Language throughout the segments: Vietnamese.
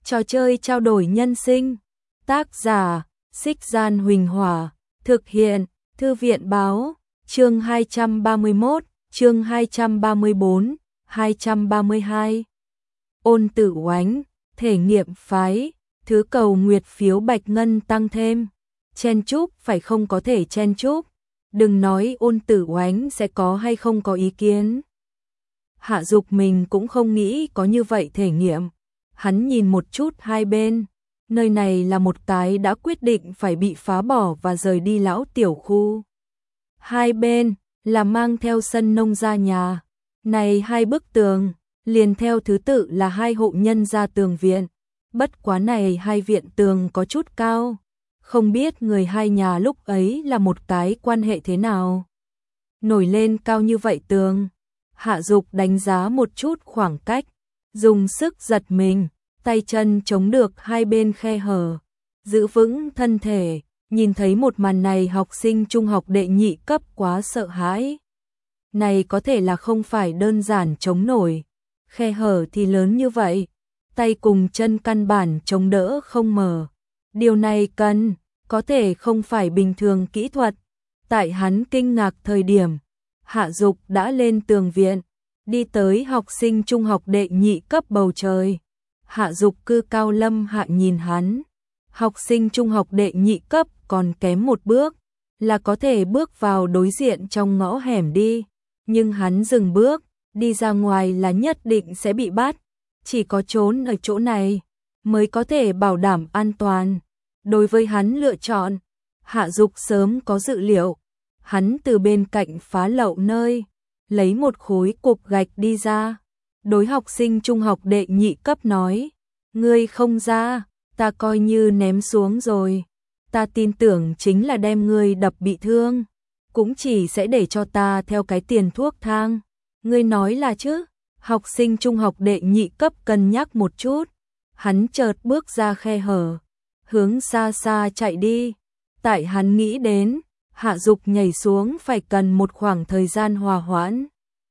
Trò chơi trao đổi nhân sinh. Tác giả: Xích Gian Huỳnh Hỏa. Thực hiện: Thư viện báo. Chương 231, chương 234, 232. Ôn Tử Oánh, thể nghiệm phái, thứ cầu nguyệt phiếu bạch ngân tăng thêm. Chen chúc phải không có thể chen chúc. Đừng nói Ôn Tử Oánh sẽ có hay không có ý kiến. Hạ Dục mình cũng không nghĩ có như vậy thể nghiệm. Hắn nhìn một chút hai bên. Nơi này là một cái đã quyết định phải bị phá bỏ và rời đi lão tiểu khu. Hai bên là mang theo sân nông gia nhà. Này hai bức tường, liền theo thứ tự là hai hộ nhân gia tường viện. Bất quá này hai viện tường có chút cao. Không biết người hai nhà lúc ấy là một cái quan hệ thế nào. Nổi lên cao như vậy tường. Hạ Dục đánh giá một chút khoảng cách. Dùng sức giật mình, tay chân chống được hai bên khe hở. Giữ vững thân thể, nhìn thấy một màn này học sinh trung học đệ nhị cấp quá sợ hãi. Này có thể là không phải đơn giản chống nổi. Khe hở thì lớn như vậy. Tay cùng chân căn bản chống đỡ không mở. Điều này có thể không phải bình thường kỹ thuật. Tại hắn kinh ngạc thời điểm, Hạ Dục đã lên tường viện, đi tới học sinh trung học đệ nhị cấp bầu trời. Hạ Dục cư cao lâm hạ nhìn hắn. Học sinh trung học đệ nhị cấp còn kém một bước, là có thể bước vào đối diện trong ngõ hẻm đi. Nhưng hắn dừng bước, đi ra ngoài là nhất định sẽ bị bắt. Chỉ có trốn ở chỗ này mới có thể bảo đảm an toàn. Đối với hắn lựa chọn, Hạ Dục sớm có dự liệu. Hắn từ bên cạnh phá lậu nơi, lấy một khối cục gạch đi ra. Đối học sinh trung học đệ nhị cấp nói, ngươi không ra, ta coi như ném xuống rồi. Ta tin tưởng chính là đem ngươi đập bị thương, cũng chỉ sẽ để cho ta theo cái tiền thuốc thang. Ngươi nói là chứ? Học sinh trung học đệ nhị cấp cân nhắc một chút. Hắn chợt bước ra khe hở, hướng xa xa chạy đi. Tại hắn nghĩ đến, Hạ Dục nhảy xuống phải cần một khoảng thời gian hòa hoãn.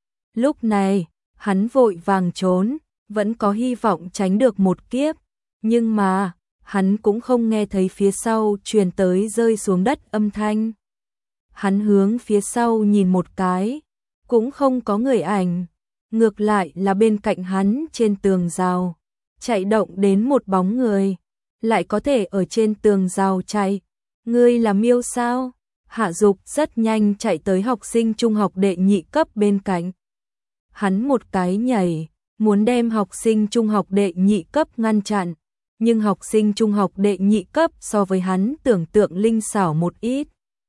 Lúc này, hắn vội vàng trốn, vẫn có hy vọng tránh được một kiếp. Nhưng mà, hắn cũng không nghe thấy phía sau truyền tới rơi xuống đất âm thanh. Hắn hướng phía sau nhìn một cái, cũng không có người ảnh. Ngược lại là bên cạnh hắn trên tường rào, chạy động đến một bóng người, lại có thể ở trên tường rào chạy. Ngươi là Miêu sao? Hạ Dục rất nhanh chạy tới học sinh trung học đệ nhị cấp bên cạnh. Hắn một cái nhảy, muốn đem học sinh trung học đệ nhị cấp ngăn chặn, nhưng học sinh trung học đệ nhị cấp so với hắn tưởng tượng linh xảo một ít.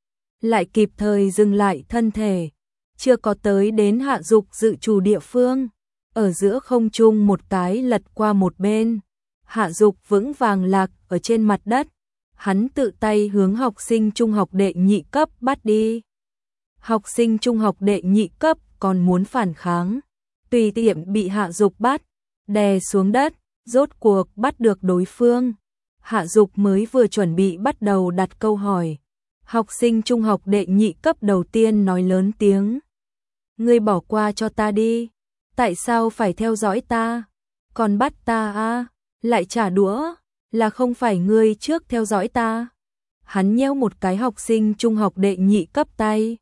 Lại kịp thời dừng lại thân thể, chưa có tới đến Hạ Dục dự trù địa phương, ở giữa không trung một cái lật qua một bên. Hạ Dục vững vàng lạc ở trên mặt đất, hắn tự tay hướng học sinh trung học đệ nhị cấp bắt đi. Học sinh trung học đệ nhị cấp còn muốn phản kháng, tùy tiện bị Hạ Dục bắt, đè xuống đất, rốt cuộc bắt được đối phương. Hạ Dục mới vừa chuẩn bị bắt đầu đặt câu hỏi. Học sinh trung học đệ nhị cấp đầu tiên nói lớn tiếng. Ngươi bỏ qua cho ta đi, tại sao phải theo dõi ta, còn bắt ta à, lại trả đũa, là không phải ngươi trước theo dõi ta. Hắn nhéo một cái học sinh trung học đệ nhị cấp tay.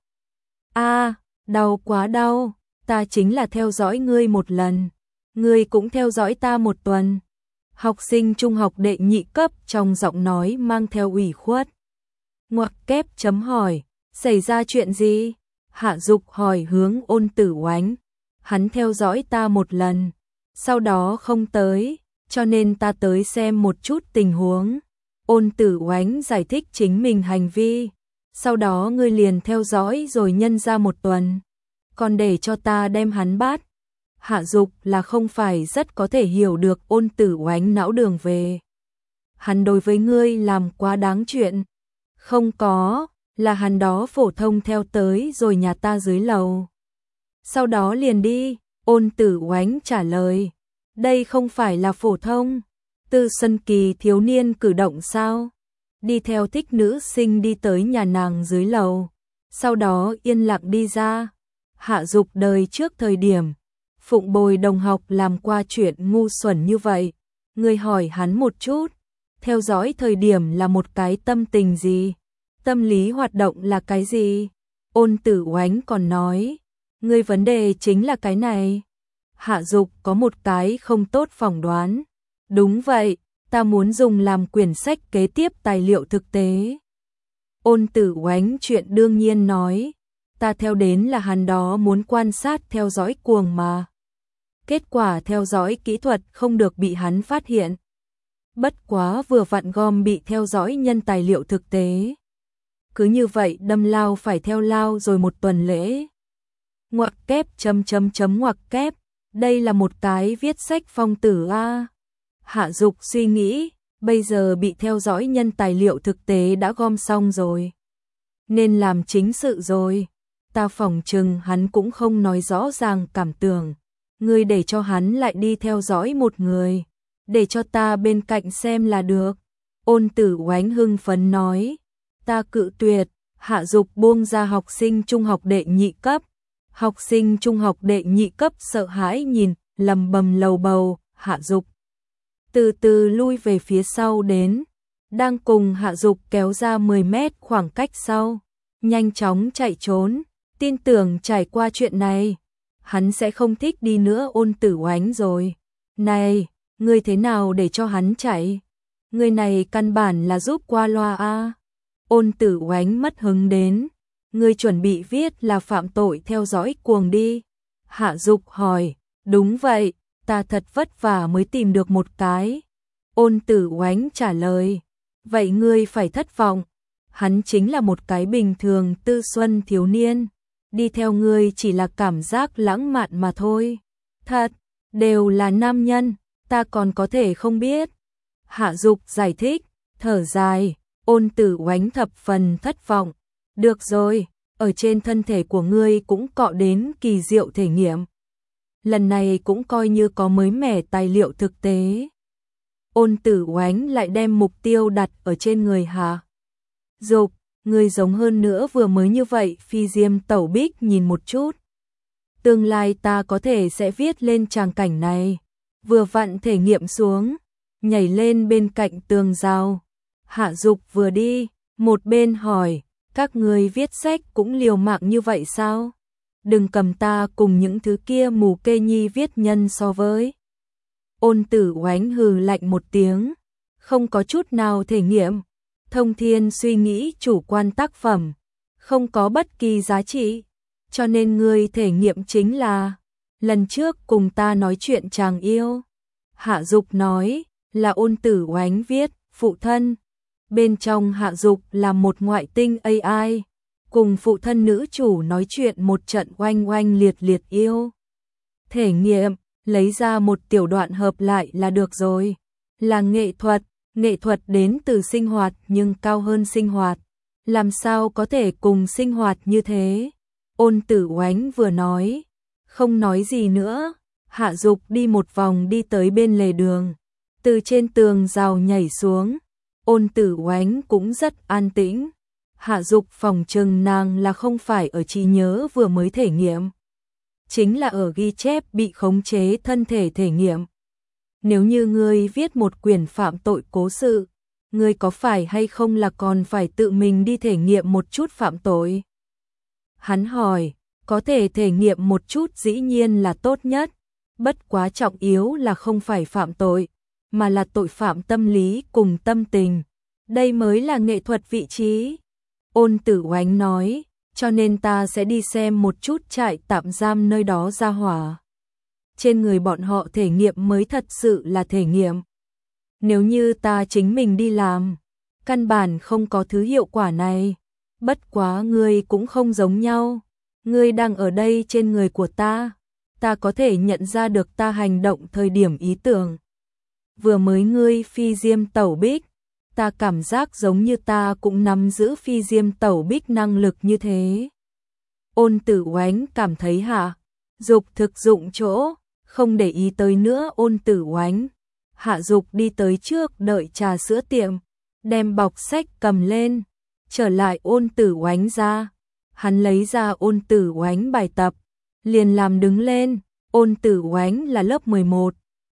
Đau quá đau, ta chính là theo dõi ngươi một lần, ngươi cũng theo dõi ta một tuần. Học sinh trung học đệ nhị cấp trong giọng nói mang theo ủy khuất. Ngoặc kép chấm hỏi, xảy ra chuyện gì? Hạ Dục hỏi hướng Ôn Tử Oánh. Hắn theo dõi ta một lần, sau đó không tới, cho nên ta tới xem một chút tình huống. Ôn Tử Oánh giải thích chính mình hành vi. Sau đó ngươi liền theo dõi rồi nhân ra một tuần, còn để cho ta đem hắn bắt. Hạ Dục là không phải rất có thể hiểu được Ôn Tử Oánh não đường về. Hắn đối với ngươi làm quá đáng chuyện. Không có, là hắn đó phổ thông theo tới rồi nhà ta dưới lầu. Sau đó liền đi, Ôn Tử Oánh trả lời. Đây không phải là phổ thông, Tư Xuân Kỳ thiếu niên cử động sao? Đi theo thích nữ sinh đi tới nhà nàng dưới lầu, sau đó yên lặng đi ra. Hạ Dục đời trước thời điểm, phụng bồi đồng học làm qua chuyện ngu xuẩn như vậy, Ngươi hỏi hắn một chút, theo dõi thời điểm là một cái tâm tình gì? Tâm lý hoạt động là cái gì? Ôn Tử Oánh còn nói, ngươi vấn đề chính là cái này. Hạ Dục có một cái không tốt phỏng đoán. Đúng vậy, ta muốn dùng làm quyển sách kế tiếp tài liệu thực tế. Ôn Tử Oánh chuyện đương nhiên nói, ta theo đến là hắn đó muốn quan sát theo dõi cuồng mà. Kết quả theo dõi kỹ thuật không được bị hắn phát hiện. Bất quá vừa vặn gom bị theo dõi nhân tài liệu thực tế. Cứ như vậy đâm lao phải theo lao rồi một tuần lễ. Ngoặc kép ngoặc kép, đây là một cái viết sách phong tử a. Hạ Dục suy nghĩ, bây giờ bị theo dõi nhân tài liệu thực tế đã gom xong rồi. Nên làm chính sự rồi. Ta phỏng chừng hắn cũng không nói rõ ràng cảm tưởng. Ngươi để cho hắn lại đi theo dõi một người. Để cho ta bên cạnh xem là được. Ôn Tử Oánh hưng phấn nói. Ta cự tuyệt. Hạ Dục buông ra học sinh trung học đệ nhị cấp. Học sinh trung học đệ nhị cấp sợ hãi nhìn, lầm bầm lầu bầu. Hạ Dục từ từ lui về phía sau đến. Đang cùng Hạ Dục kéo ra 10 mét khoảng cách sau. Nhanh chóng chạy trốn. Tin tưởng trải qua chuyện này, hắn sẽ không thích đi nữa Ôn Tử Oánh rồi. Này, ngươi thế nào để cho hắn chạy? Ngươi này căn bản là giúp qua loa a. Ôn Tử Oánh mất hứng đến. Ngươi chuẩn bị viết là phạm tội theo dõi cuồng đi. Hạ Dục hỏi, đúng vậy, ta thật vất vả mới tìm được một cái. Ôn Tử Oánh trả lời, vậy ngươi phải thất vọng. Hắn chính là một cái bình thường tư xuân thiếu niên. Đi theo ngươi chỉ là cảm giác lãng mạn mà thôi. Thật, đều là nam nhân, ta còn có thể không biết. Hạ Dục giải thích, thở dài, Ôn Tử Oánh thập phần thất vọng. Được rồi, ở trên thân thể của ngươi cũng cọ đến kỳ diệu thể nghiệm. Lần này cũng coi như có mới mẻ tài liệu thực tế. Ôn Tử Oánh lại đem mục tiêu đặt ở trên người Hạ Dục. Người giống hơn nữa vừa mới như vậy. Phi Diêm Tẩu Bích nhìn một chút. Tương lai ta có thể sẽ viết lên tràng cảnh này. Vừa vặn thể nghiệm xuống, nhảy lên bên cạnh tường rào. Hạ Dục vừa đi, một bên hỏi, các người viết sách cũng liều mạng như vậy sao? Đừng cầm ta cùng những thứ kia mù kê nhi viết nhân so với. Ôn Tử Oánh hừ lạnh một tiếng, không có chút nào thể nghiệm. Thông thiên suy nghĩ chủ quan tác phẩm, không có bất kỳ giá trị, cho nên người thể nghiệm chính là lần trước cùng ta nói chuyện chàng yêu. Hạ Dục nói là Ôn Tử Oánh viết, phụ thân. Bên trong Hạ Dục là một ngoại tinh AI, cùng phụ thân nữ chủ nói chuyện một trận oanh oanh liệt liệt yêu. Thể nghiệm, lấy ra một tiểu đoạn hợp lại là được rồi, là nghệ thuật. Nghệ thuật đến từ sinh hoạt nhưng cao hơn sinh hoạt. Làm sao có thể cùng sinh hoạt như thế? Ôn Tử Oánh vừa nói, không nói gì nữa. Hạ Dục đi một vòng đi tới bên lề đường. Từ trên tường rào nhảy xuống. Ôn Tử Oánh cũng rất an tĩnh. Hạ Dục phỏng chừng nàng là không phải ở trí nhớ vừa mới thể nghiệm. Chính là ở ghi chép bị khống chế thân thể thể nghiệm. Nếu như ngươi viết một quyển phạm tội cố sự, ngươi có phải hay không là còn phải tự mình đi thể nghiệm một chút phạm tội? Hắn hỏi, có thể thể nghiệm một chút dĩ nhiên là tốt nhất, bất quá trọng yếu là không phải phạm tội, mà là tội phạm tâm lý cùng tâm tình. Đây mới là nghệ thuật vị trí. Ôn Tử Oánh nói, cho nên ta sẽ đi xem một chút trại tạm giam nơi đó ra hỏa. Trên người bọn họ thể nghiệm mới thật sự là thể nghiệm. Nếu như ta chính mình đi làm, căn bản không có thứ hiệu quả này. Bất quá ngươi cũng không giống nhau. Ngươi đang ở đây trên người của ta. Ta có thể nhận ra được ta hành động thời điểm ý tưởng. Vừa mới ngươi Phi Diêm Tẩu Bích, ta cảm giác giống như ta cũng nắm giữ Phi Diêm Tẩu Bích năng lực như thế. Ôn Tử Oánh cảm thấy Hạ Dục thực dụng chỗ, không để ý tới nữa Ôn Tử Oánh. Hạ Dục đi tới trước đợi trà sữa tiệm, đem bọc sách cầm lên, trở lại Ôn Tử Oánh ra. Hắn lấy ra Ôn Tử Oánh bài tập, liền làm đứng lên. Ôn Tử Oánh là lớp 11,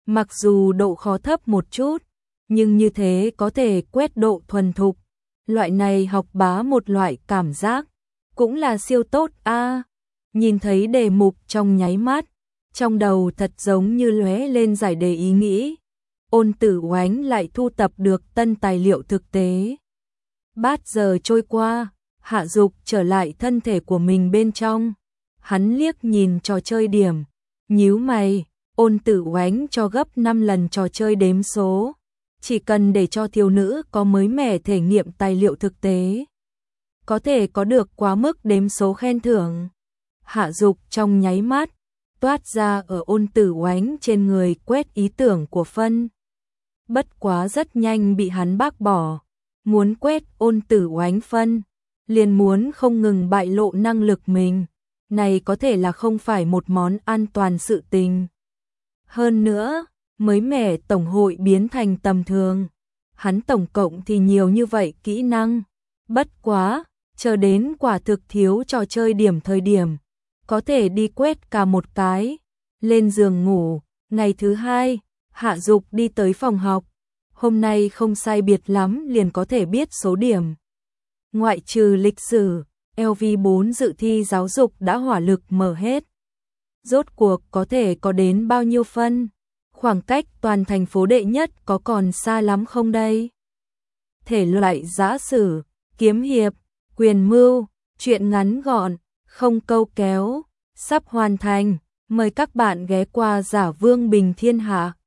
Mặc dù độ khó thấp một chút, nhưng như thế có thể quét độ thuần thục. Loại này học bá một loại cảm giác, cũng là siêu tốt a. Nhìn thấy đề mục trong nháy mắt, trong đầu thật giống như lóe lên giải đề ý nghĩ. Ôn Tử Oánh lại thu tập được tân tài liệu thực tế. Bát giờ trôi qua, Hạ Dục trở lại thân thể của mình bên trong. Hắn liếc nhìn trò chơi điểm, nhíu mày, Ôn Tử Oánh cho gấp 5 lần trò chơi đếm số. Chỉ cần để cho thiếu nữ có mới mẻ thể nghiệm tài liệu thực tế, có thể có được quá mức đếm số khen thưởng. Hạ Dục trong nháy mắt, toát ra ở Ôn Tử Oánh trên người quét ý tưởng của phân. Bất quá rất nhanh bị hắn bác bỏ, muốn quét Ôn Tử Oánh phân, liền muốn không ngừng bại lộ năng lực mình, này có thể là không phải một món an toàn sự tình. Hơn nữa, mới mẻ tổng hội biến thành tầm thường, hắn tổng cộng thì nhiều như vậy kỹ năng, bất quá, chờ đến quả thực thiếu trò chơi điểm thời điểm, có thể đi quét cả một cái, lên giường ngủ. Ngày thứ hai, Hạ Dục đi tới phòng học, hôm nay không sai biệt lắm liền có thể biết số điểm. Ngoại trừ lịch sử, LV4 dự thi giáo dục đã hỏa lực mở hết. Rốt cuộc có thể có đến bao nhiêu phân? Khoảng cách toàn thành phố đệ nhất có còn xa lắm không đây? Thể loại giã sử, kiếm hiệp, quyền mưu, truyện ngắn gọn, không câu kéo, sắp hoàn thành. Mời các bạn ghé qua Giả Vương Bình Thiên Hạ.